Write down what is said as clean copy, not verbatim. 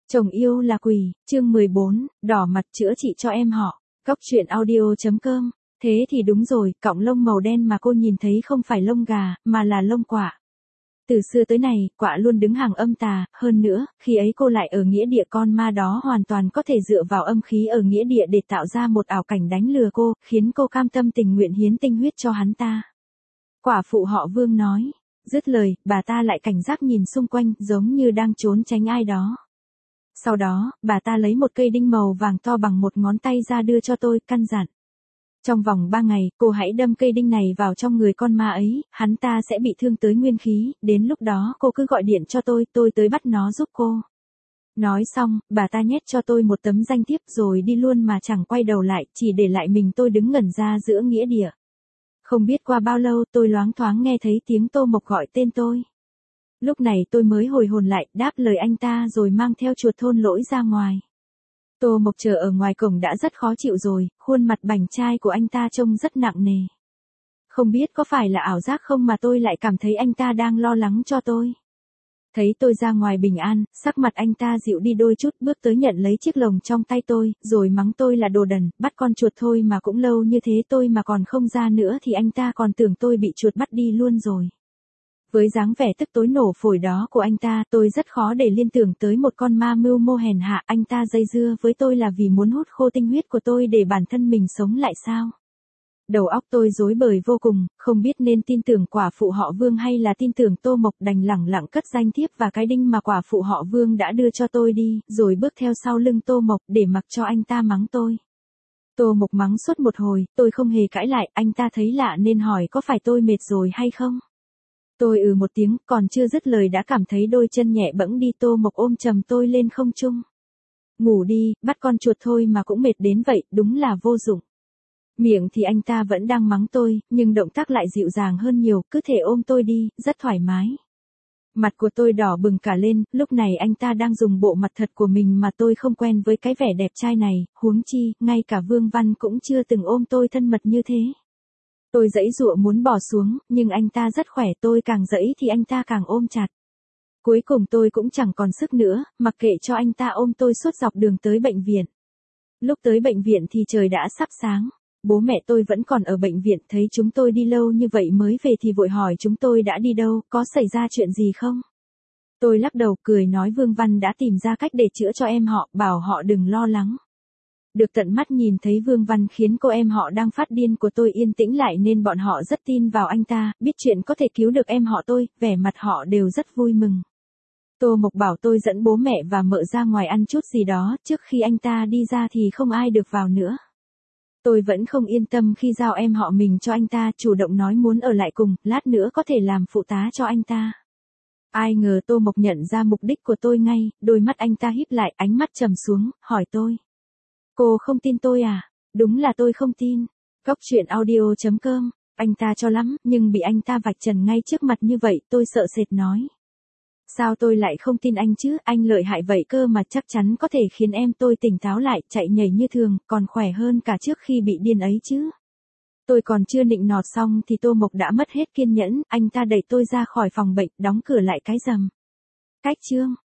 Chồng yêu là quỷ, chương 14, đỏ mặt chữa trị cho em họ. Cóc truyện audio.com. Thế thì đúng rồi, cọng lông màu đen mà cô nhìn thấy không phải lông gà, mà là lông quạ. Từ xưa tới nay, quạ luôn đứng hàng âm tà, hơn nữa, khi ấy cô lại ở nghĩa địa, con ma đó hoàn toàn có thể dựa vào âm khí ở nghĩa địa để tạo ra một ảo cảnh đánh lừa cô, khiến cô cam tâm tình nguyện hiến tinh huyết cho hắn ta. Quả phụ họ Vương nói. Dứt lời, bà ta lại cảnh giác nhìn xung quanh, giống như đang trốn tránh ai đó. Sau đó, bà ta lấy một cây đinh màu vàng to bằng một ngón tay ra đưa cho tôi, căn dặn. Trong vòng 3 ngày, cô hãy đâm cây đinh này vào trong người con ma ấy, hắn ta sẽ bị thương tới nguyên khí, đến lúc đó cô cứ gọi điện cho tôi tới bắt nó giúp cô. Nói xong, bà ta nhét cho tôi một tấm danh thiếp rồi đi luôn mà chẳng quay đầu lại, chỉ để lại mình tôi đứng ngẩn ra giữa nghĩa địa. Không biết qua bao lâu tôi loáng thoáng nghe thấy tiếng Tô Mộc gọi tên tôi. Lúc này tôi mới hồi hồn lại, đáp lời anh ta rồi mang theo chuột thôn lỗi ra ngoài. Tô Mộc chờ ở ngoài cổng đã rất khó chịu rồi, khuôn mặt bảnh trai của anh ta trông rất nặng nề. Không biết có phải là ảo giác không mà tôi lại cảm thấy anh ta đang lo lắng cho tôi. Thấy tôi ra ngoài bình an, sắc mặt anh ta dịu đi đôi chút, bước tới nhận lấy chiếc lồng trong tay tôi, rồi mắng tôi là đồ đần, bắt con chuột thôi mà cũng lâu như thế tôi mà còn không ra nữa thì anh ta còn tưởng tôi bị chuột bắt đi luôn rồi. Với dáng vẻ tức tối nổ phổi đó của anh ta, tôi rất khó để liên tưởng tới một con ma mưu mô hèn hạ. Anh ta dây dưa với tôi là vì muốn hút khô tinh huyết của tôi để bản thân mình sống lại sao? Đầu óc tôi rối bời vô cùng, không biết nên tin tưởng quả phụ họ Vương hay là tin tưởng Tô Mộc, đành lẳng lặng cất danh thiếp và cái đinh mà quả phụ họ Vương đã đưa cho tôi đi, rồi bước theo sau lưng Tô Mộc để mặc cho anh ta mắng tôi. Tô Mộc mắng suốt một hồi, tôi không hề cãi lại, anh ta thấy lạ nên hỏi có phải tôi mệt rồi hay không? Tôi một tiếng, còn chưa dứt lời đã cảm thấy đôi chân nhẹ bẫng đi. Tô Mộc ôm chầm tôi lên không trung. Ngủ đi, bắt con chuột thôi mà cũng mệt đến vậy, đúng là vô dụng. Miệng thì anh ta vẫn đang mắng tôi, nhưng động tác lại dịu dàng hơn nhiều, cứ thể ôm tôi đi, rất thoải mái. Mặt của tôi đỏ bừng cả lên, lúc này anh ta đang dùng bộ mặt thật của mình mà tôi không quen với cái vẻ đẹp trai này, huống chi, ngay cả Vương Văn cũng chưa từng ôm tôi thân mật như thế. Tôi giãy giụa muốn bỏ xuống, nhưng anh ta rất khỏe, tôi càng giãy thì anh ta càng ôm chặt. Cuối cùng tôi cũng chẳng còn sức nữa, mặc kệ cho anh ta ôm tôi suốt dọc đường tới bệnh viện. Lúc tới bệnh viện thì trời đã sắp sáng. Bố mẹ tôi vẫn còn ở bệnh viện, thấy chúng tôi đi lâu như vậy mới về thì vội hỏi chúng tôi đã đi đâu, có xảy ra chuyện gì không? Tôi lắc đầu cười nói Vương Văn đã tìm ra cách để chữa cho em họ, bảo họ đừng lo lắng. Được tận mắt nhìn thấy Vương Văn khiến cô em họ đang phát điên của tôi yên tĩnh lại nên bọn họ rất tin vào anh ta, biết chuyện có thể cứu được em họ tôi, vẻ mặt họ đều rất vui mừng. Tô Mộc bảo tôi dẫn bố mẹ và mợ ra ngoài ăn chút gì đó, trước khi anh ta đi ra thì không ai được vào nữa. Tôi vẫn không yên tâm khi giao em họ mình cho anh ta, chủ động nói muốn ở lại cùng, lát nữa có thể làm phụ tá cho anh ta. Ai ngờ Tô Mộc nhận ra mục đích của tôi ngay, đôi mắt anh ta híp lại, ánh mắt trầm xuống, hỏi tôi. Cô không tin tôi à? Đúng là tôi không tin. Cóc truyện audio.com. Anh ta cho lắm, nhưng bị anh ta vạch trần ngay trước mặt như vậy, tôi sợ sệt nói. Sao tôi lại không tin anh chứ, anh lợi hại vậy cơ mà, chắc chắn có thể khiến em tôi tỉnh táo lại, chạy nhảy như thường, còn khỏe hơn cả trước khi bị điên ấy chứ. Tôi còn chưa nịnh nọt xong thì Tô Mộc đã mất hết kiên nhẫn, anh ta đẩy tôi ra khỏi phòng bệnh, đóng cửa lại cái rầm. Cách chương.